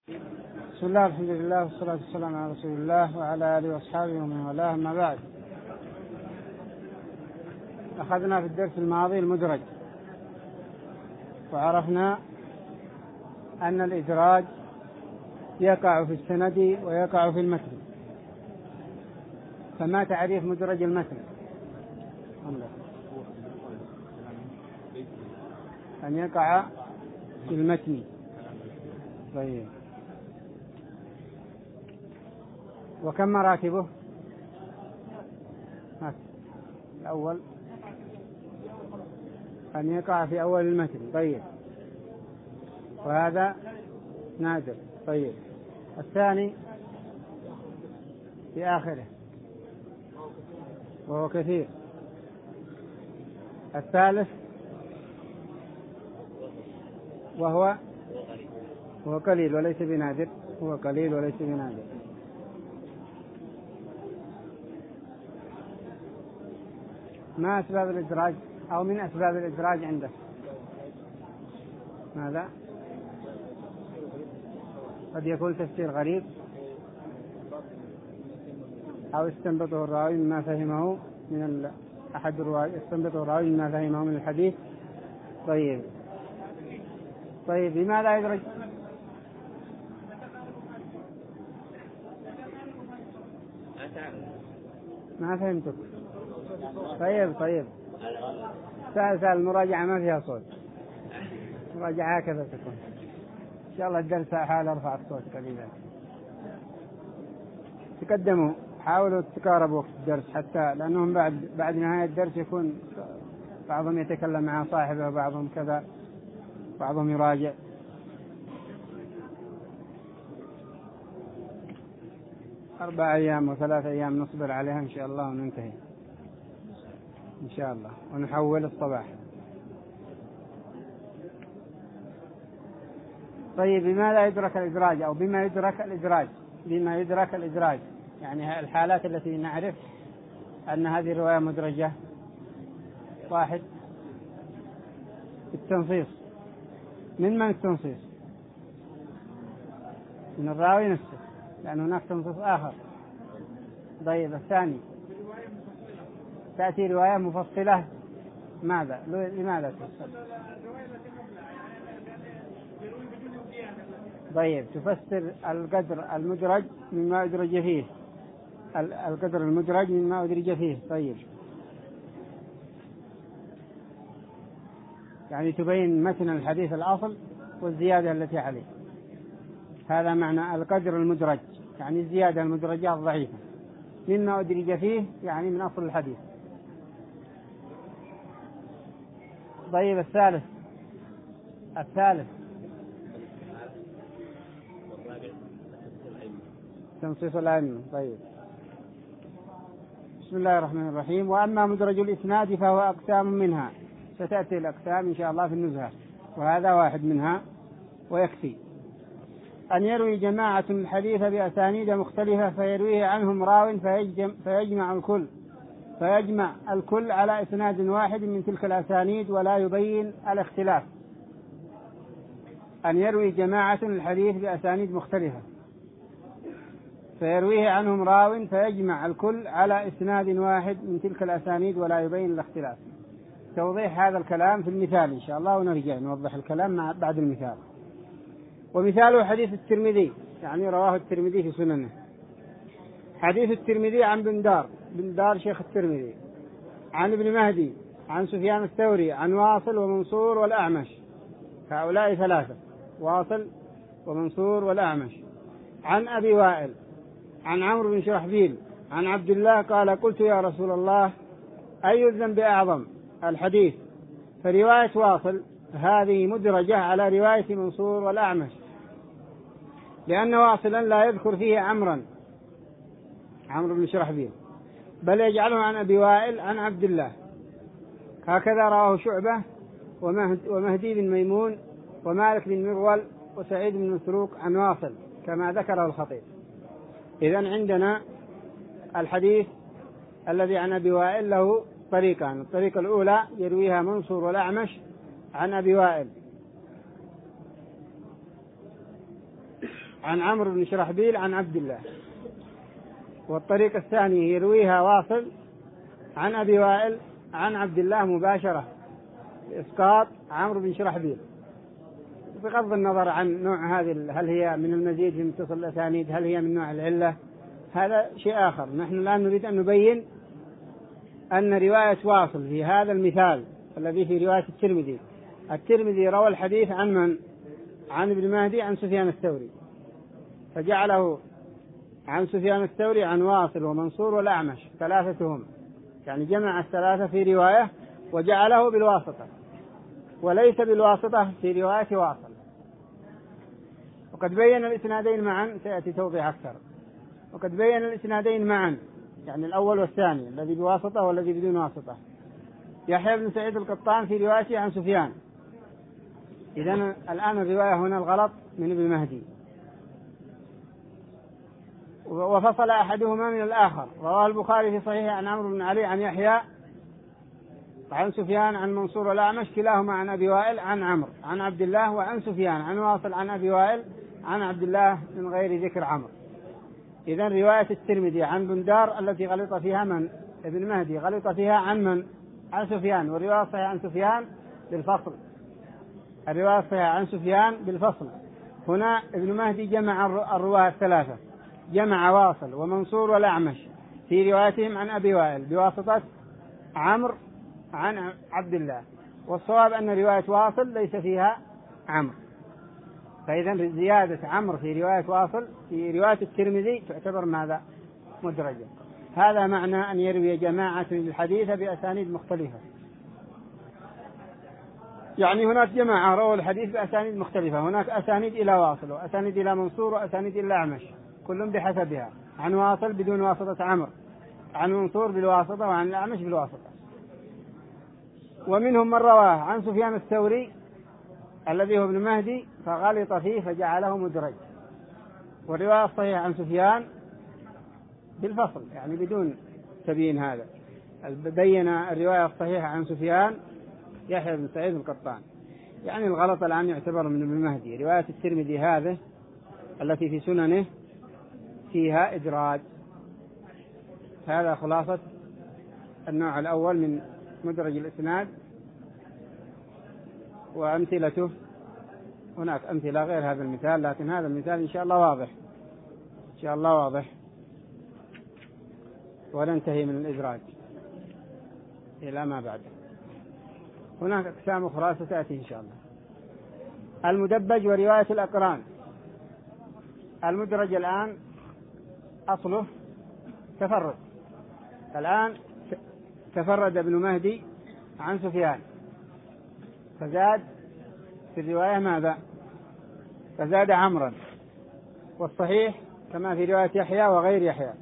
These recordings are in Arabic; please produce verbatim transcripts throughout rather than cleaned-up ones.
بسم الله الحمد لله والصلاة والسلام على رسول الله وعلى آله وأصحابه ومن والاه، أما بعد. أخذنا في الدرس الماضي المدرج، وعرفنا أن الإدراج يقع في السند ويقع في المتن. فما تعريف مدرج المتن؟ أن يقع في المتن. طيب، وكم مراتبه؟ الأول أن يقع في أول المتن. طيب، وهذا نادر. طيب، الثاني في آخره وهو كثير. الثالث وهو هو قليل وليس بنادر. هو قليل وليس بنادر. ما أسباب الإدراج أو من أسباب الإدراج عنده؟ ماذا؟ قد يكون تفسير غريب، أو استنبطه الراوي مما فهمه من أحد الرواية، استنبطه الراوي مما فهمه من الحديث. طيب طيب لماذا يدرج؟ ما فهمتك. طيب طيب سأل سأل المراجعة ما فيها صوت. مراجعة هكذا تكون إن شاء الله. الدرس حال أرفع الصوت قليلا. تقدموا، حاولوا تقاربوا في الدرس، حتى لأنهم بعد بعد نهاية الدرس يكون بعضهم يتكلم مع صاحبه وبعضهم كذا، بعضهم يراجع. أربع أيام وثلاث أيام نصبر عليها إن شاء الله وننتهي إن شاء الله، ونحول الصباح. طيب، بماذا يدرك الإدراج أو بما يدرك الإدراج؟ بما يدرك الإدراج يعني الحالات التي نعرف أن هذه الرواية مدرجة. واحد، التنصيص. من من التنصيص؟ من الراوي نفسه، لأن هناك تنصيص آخر. طيب، الثاني تأتي رواية مفصلة. ماذا؟ لماذا تفصل؟ طيب، تفسر القدر المدرج مما أدرج فيه. القدر المدرج مما أدرج فيه. طيب، يعني تبين متن الحديث الأصل والزيادة التي عليه. هذا معنى القدر المدرج، يعني الزيادة المدرجة الضعيفة مما أدرج فيه، يعني من أصل الحديث. طيب، الثالث الثالث تنصيص العلم. طيب، بسم الله الرحمن الرحيم. وأما مدرج الإسناد فهو أقسام منها، ستأتي الأقسام إن شاء الله في النزهة، وهذا واحد منها ويكفي. أن يروي جماعة الحديث بأسانيد مختلفة فيرويه عنهم راو فيجمع الكل فيجمع الكل على إسناد واحد من تلك الأسانيد ولا يبين الاختلاف. أن يروي جماعة الحديث بأسانيد مختلفة فيرويه عنهم راو فيجمع الكل على إسناد واحد من تلك الأسانيد ولا يبين الاختلاف. توضيح هذا الكلام في المثال إن شاء الله، ونرجع نوضح الكلام مع بعد المثال. ومثاله حديث الترمذي، يعني رواه الترمذي في سننه. حديث الترمذي عن بندار بندار شيخ الترمذي، عن ابن مهدي، عن سفيان الثوري، عن واصل ومنصور والأعمش. هؤلاء ثلاثة: واصل ومنصور والأعمش. عن أبي وائل عن عمرو بن شرحبيل عن عبد الله قال: قلت يا رسول الله أي الذنب أعظم؟ الحديث. فرواية واصل هذه مدرجة على رواية منصور والأعمش، لأن واصلا لا يذكر فيه عمرا عمرو بن شرحبيل، بل يجعله عن أبي وائل عن عبد الله. هكذا رواه شعبة ومهدي بن ميمون ومالك بن مغول وسعيد بن مسروق عن واصل كما ذكره الخطيب. إذن عندنا الحديث الذي عن أبي وائل له طريقان. الطريقة الأولى يرويها منصور والأعمش عن أبي وائل، عن عمرو بن شرحبيل عن عبد الله. والطريق الثاني يرويها واصل عن أبي وائل عن عبد الله مباشرة بإسقاط عمرو بن شرحبيل، بغض النظر عن نوع هذه، هل هي من المزيد في متصل الأسانيد، هل هي من نوع العلة، هذا شيء آخر. نحن الآن نريد أن نبين أن رواية واصل في هذا المثال الذي في رواية الترمذي، الترمذي روى الحديث عن من؟ عن ابن مهدي عن سفيان الثوري، فجعله عن سفيان الثوري عن واصل ومنصور والأعمش ثلاثتهم، يعني جمع الثلاثة في رواية وجعله بالواسطة، وليس بالواسطة في رواية واصل. وقد بين الإسنادين معا، سيأتي توضيح أكثر. وقد بين الإسنادين معا، يعني الأول والثاني، الذي بواسطة والذي بدون واسطة. يحيى بن سعيد القطان في روايته عن سفيان. إذن الآن الرواية هنا الغلط من ابن مهدي، وفصل أحدهما من الآخر. رواه البخاري في صحيح عن عمرو بن علي عن يحيى عن سفيان عن منصور والأعمش كلاهما عن أبي وائل عن عمرو عن عبد الله، وعن سفيان عن واصل عن أبي وائل عن عبد الله من غير ذكر عمرو. إذن رواية الترمذي عن بندار التي غلط فيها من؟ ابن مهدي، غلط فيها عن من؟ عن سفيان. والرواية الصحيحة عن سفيان بالفصل، الرواية الصحيحة عن سفيان بالفصل. هنا ابن مهدي جمع الرواة الثلاثة، جمع واصل ومنصور والأعمش في روايتهم عن أبي وائل بواسطة عمرو عن عبد الله. والصواب أن رواية واصل ليس فيها عمرو، فإذا زيادة عمرو في رواية واصل في رواية الترمذي تعتبر ماذا؟ مدرجة. هذا معنى أن يروي جماعة الحديث بأسانيد مختلفة، يعني هناك جماعة رووا الحديث بأسانيد مختلفة، هناك أسانيد إلى واصل وأسانيد إلى منصور وأسانيد إلى أعمش، كلهم بحسبها، عن واصل بدون واسطة عمرو، عن منصور بالواسطة، وعن الأعمش بالواسطة. ومنهم من رواه عن سفيان الثوري الذي هو ابن مهدي فغلط فيه فجعله مدرج. والرواية الصحيحة عن سفيان بالفصل، يعني بدون تبيين. هذا بين الرواية الصحيحة عن سفيان يحيى بن سعيد القطان، يعني الغلط الآن يعتبر من ابن مهدي. رواية الترمذي هذه التي في سننه فيها إدراج. هذا خلاصة النوع الأول من مدرج الإسناد وأمثلته. هناك أمثلة غير هذا المثال، لكن هذا المثال إن شاء الله واضح، إن شاء الله واضح، وننتهي من الإدراج إلى ما بعد. هناك أقسام أخرى ستأتي إن شاء الله. المدبج ورواية الأقران. المدرج الآن أصله تفرد، الآن تفرد ابن مهدي عن سفيان فزاد في الرواية ماذا؟ فزاد عمرا. والصحيح كما في رواية يحيى وغير يحيى،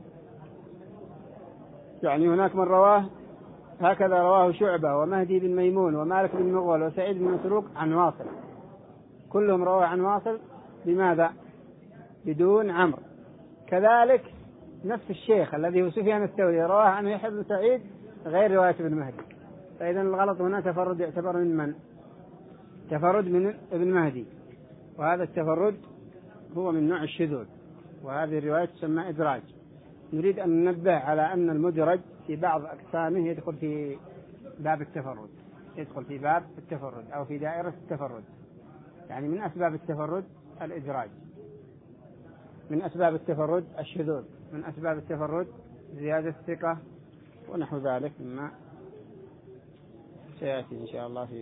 يعني هناك من رواه هكذا، رواه شعبة ومهدي بن ميمون ومالك بن مغول وسعيد بن مسروق عن واصل، كلهم رواه عن واصل بماذا؟ بدون عمرو. كذلك نفس الشيخ الذي هو سفيان الثوري رواه عن يحيى بن سعيد غير رواية ابن مهدي. فإذا الغلط هنا تفرد يعتبر من من؟ تفرد من ابن مهدي، وهذا التفرد هو من نوع الشذوذ، وهذه الرواية تسمى إدراج. نريد أن ننبه على أن المدرج في بعض أقسامه يدخل في باب التفرد، يدخل في باب التفرد أو في دائرة التفرد، يعني من أسباب التفرد الإدراج، من أسباب التفرد الشذوذ، من أسباب التفرد زيادة الثقة ونحو ذلك مما سيأتي إن شاء الله في.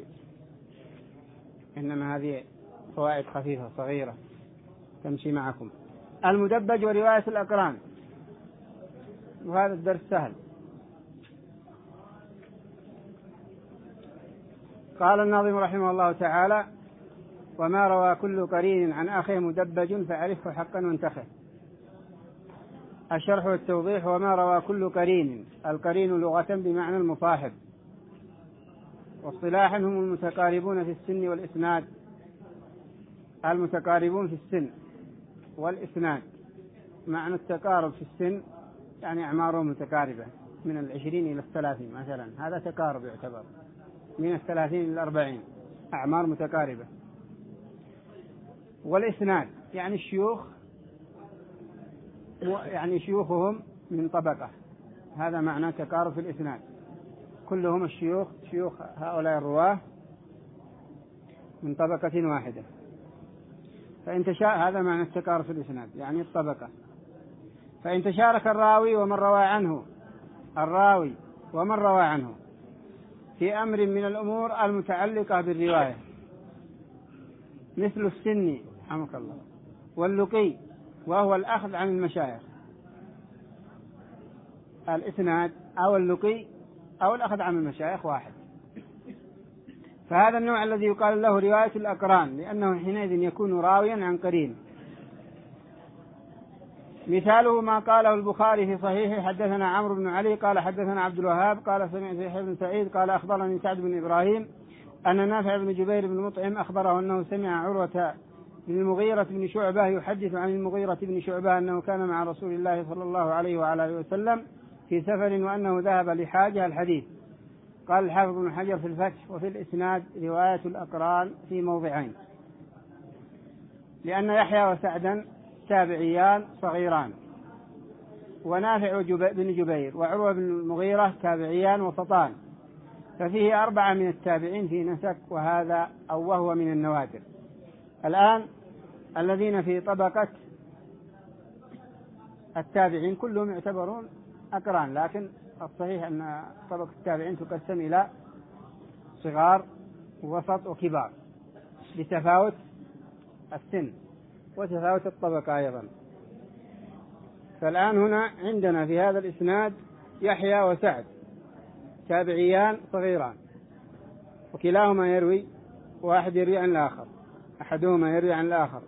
إنما هذه فوائد خفيفة صغيرة تمشي معكم. المدبج ورواية الأقران، وهذا الدرس سهل. قال الناظم رحمه الله تعالى: وما روى كل قرين عن أخيه مدبج فعرفه حقا وانتخه. الشرح والتوضيح: وما روى كل قرين، القرين لغة بمعنى المصاحب، واصطلاحا هم المتقاربون في السن والإسناد. المتقاربون في السن والإسناد، معنى التقارب في السن يعني أعمارهم متقاربة من العشرين إلى الثلاثين مثلا، هذا تقارب يعتبر، من الثلاثين إلى الأربعين أعمار متقاربة. والإسناد يعني الشيوخ يعني شيوخهم من طبقة، هذا معنى تقارب في الإسناد، كلهم الشيوخ شيوخ هؤلاء الرواه من طبقة واحدة. فإن تشاء هذا معنى التقارب في الإسناد يعني الطبقة. فإن تشارك الراوي ومن روى عنه الراوي ومن روى عنه في أمر من الأمور المتعلقة بالرواية مثل السن رحمك الله واللقي وهو الأخذ عن المشايخ، الإسناد أو اللقي أو الأخذ عن المشايخ واحد، فهذا النوع الذي يقال له رواية الأقران، لأنه حينئذ يكون راويا عن قرين. مثاله ما قاله البخاري في صحيحه: حدثنا عمرو بن علي قال حدثنا عبد الوهاب قال سمعت يحيى بن سعيد قال أخبرني سعد بن إبراهيم أن نافع بن جبير بن مطعم أخبره أنه سمع عروة بن المغيرة بن شعبة يحدث عن المغيرة بن شعبة أنه كان مع رسول الله صلى الله عليه وعلى آله وسلم في سفر وأنه ذهب لحاجة الحديث. قال الحافظ بن حجر في الفتح: وفي الإسناد رواية الأقران في موضعين، لأن يحيى وسعدا تابعيان صغيران، ونافع بن جبير وعروة بن المغيرة تابعيان وسطان، ففيه أربعة من التابعين في نسك، وهذا أو وهو من النوادر. الآن الذين في طبقة التابعين كلهم يعتبرون أقران، لكن الصحيح أن طبقة التابعين تقسم إلى صغار ووسط وكبار بتفاوت السن وتفاوت الطبقة أيضا. فالآن هنا عندنا في هذا الإسناد يحيى وسعد تابعيان صغيران، وكلاهما يروي، واحد يروي عن الآخر، أحدهما يروي عن الآخر.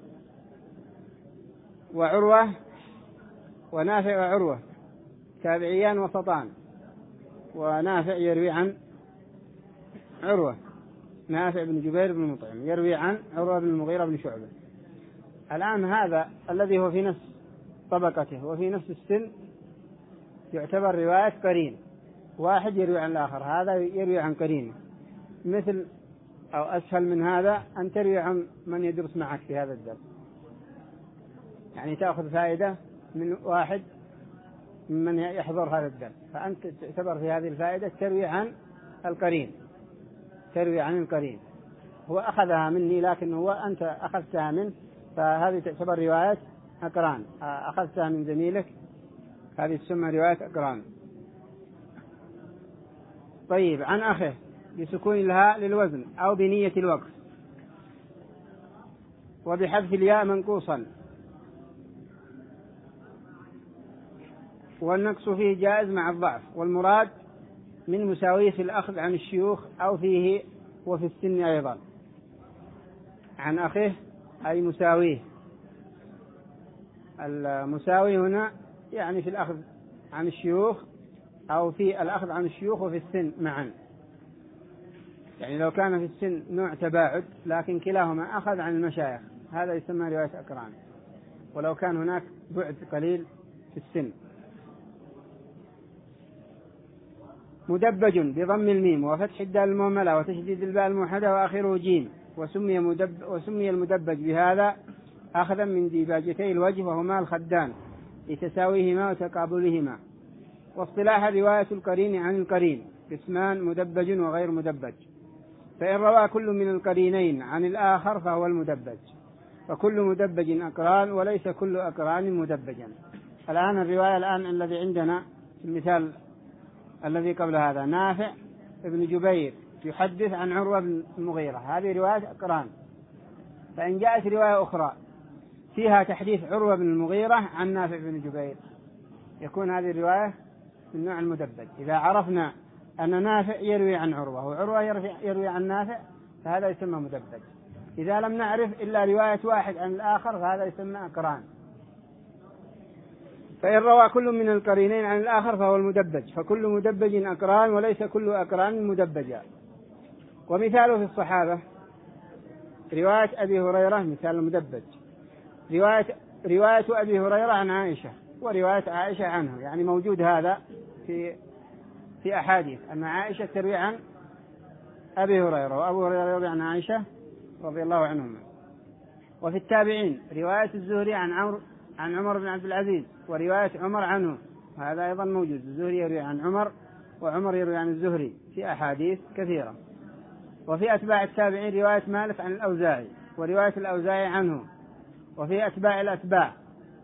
وعروة ونافع وعروة تابعيان وسطان، ونافع يروي عن عروة، نافع بن جبير بن مطعم يروي عن عروة بن المغيرة بن شعبة. الآن هذا الذي هو في نفس طبقته وفي نفس السن يعتبر رواية قرين، واحد يروي عن الآخر، هذا يروي عن قرينه. مثل أو أسهل من هذا أن تروي عن من يدرس معك في هذا الدرس، يعني تأخذ فائدة من واحد من يحضر هذا الدرس، فأنت تعتبر في هذه الفائدة تروي عن القرين، تروي عن القرين، هو أخذها مني لكن هو أنت أخذتها منه، فهذه تعتبر رواية أقران، أخذتها من زميلك، هذه تسمى رواية أقران. طيب، عن أخيه بسكون الهاء للوزن أو بنية الوقف، وبحذف الياء منقوصا، والنقص فيه جائز مع الضعف، والمراد من مساويه في الأخذ عن الشيوخ أو فيه وفي السن أيضا. عن أخيه أي مساويه، المساوي هنا يعني في الأخذ عن الشيوخ أو في الأخذ عن الشيوخ وفي السن معا، يعني لو كان في السن نوع تباعد لكن كلاهما أخذ عن المشايخ هذا يسمى رواية أقران، ولو كان هناك بعد قليل في السن. مدبج بضم الميم وفتح الدال المهملة وتشديد الباء الموحدة وآخره جيم، وسمي, مدب وسمي المدبج بهذا أخذا من ديباجتي الوجه وهما الخدان لتساويهما وتقابلهما. واصطلاح رواية القرين عن القرين قسمان: مدبج وغير مدبج. فإن روى كل من القرينين عن الآخر فهو المدبج، فكل مدبج أقران وليس كل أقران مدبجا. الآن الرواية الآن الذي عندنا في المثال الذي قبل هذا: نافع ابن جبير يحدث عن عروة بن المغيرة، هذه رواية أقران. فإن جاءت رواية أخرى فيها تحديث عروة بن المغيرة عن نافع بن جبير يكون هذه الرواية من نوع المدبج. إذا عرفنا أن نافع يروي عن عروة وعروة يروي عن نافع فهذا يسمى مدبج. إذا لم نعرف إلا رواية واحد عن الآخر فهذا يسمى أقران. فإن روى كل من القرينين عن الآخر فهو المدبج، فكل مدبج أقران وليس كل أقران مدبجا. ومثاله في الصحابة رواية أبي هريرة مثال المدبج، رواية, رواية أبي هريرة عن عائشة ورواية عائشة عنه، يعني موجود هذا في في أحاديث أن عائشة تروي عن أبي هريرة وأبو هريرة يروي عن عائشة رضي الله عنهما. وفي التابعين رواية الزهري عن عمرو عن عمر بن عبد العزيز ورواية عمر عنه، هذا أيضا موجود. الزهري يروي عن عمر وعمر يروي عن الزهري في أحاديث كثيرة. وفي أتباع التابعين رواية مالك عن الأوزاعي ورواية الأوزاعي عنه. وفي أتباع الأتباع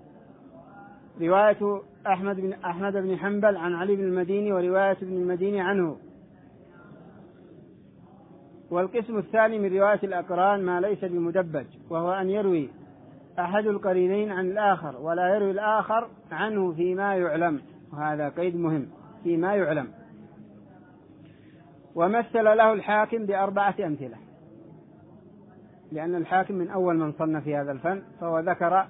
رواية أحمد بن أحمد بن حنبل عن علي بن المديني ورواية ابن المديني عنه. والقسم الثاني من رواية الأقران ما ليس بمدبج، وهو أن يروي أحد القرينين عن الآخر ولا يروي الآخر عنه فيما يعلم، وهذا قيد مهم، فيما يعلم. ومثل له الحاكم بأربعة أمثلة، لأن الحاكم من أول من صنف في هذا الفن، فهو ذكر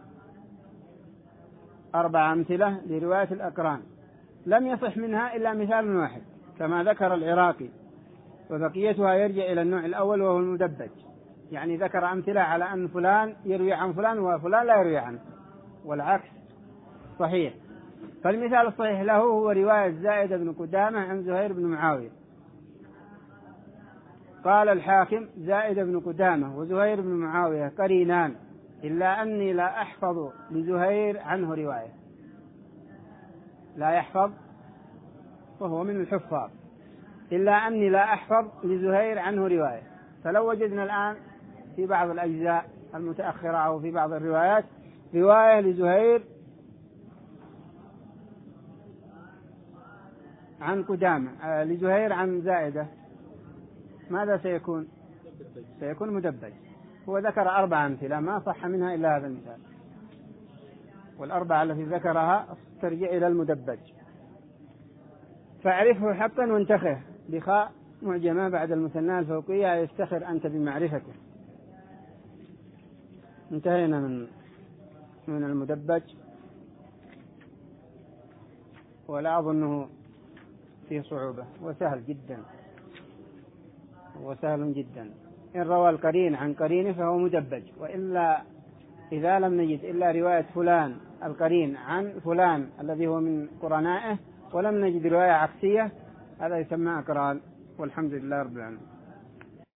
أربع أمثلة لرواية الأقران لم يصح منها إلا مثال واحد كما ذكر العراقي، وبقيتها يرجع إلى النوع الأول وهو المدبج، يعني ذكر أمثلة على أن فلان يروي عن فلان وفلان لا يروي عنه، والعكس صحيح. فالمثال الصحيح له هو رواية زائد بن قدامة عن زهير بن معاوية. قال الحاكم زائد بن قدامة وزهير بن معاوية قرينان، إلا أني لا أحفظ لزهير عنه رواية. لا يحفظ وهو من الحفاظ، إلا أني لا أحفظ لزهير عنه رواية. فلو وجدنا الآن في بعض الأجزاء المتأخرة أو في بعض الروايات رواية لزهير عن قدامة لزهير عن زائدة، ماذا سيكون؟ سيكون مدبج. هو ذكر أربع أمثلة ما صح منها إلا هذا المثال، والأربعة التي ذكرها ترجع إلى المدبج. فاعرفه حقا وانتخه بخاء معجمة بعد المثنى الفوقية، يستخر أنت بمعرفته. انتهينا من من المدبج، ولا أظنه فيه صعوبة، وسهل جدا وسهل جدا. إن روى القرين عن قرينه فهو مدبج، وإلا إذا لم نجد إلا رواية فلان القرين عن فلان الذي هو من قرنائه ولم نجد رواية عكسية، هذا يسمى أقران. والحمد لله رب العالمين.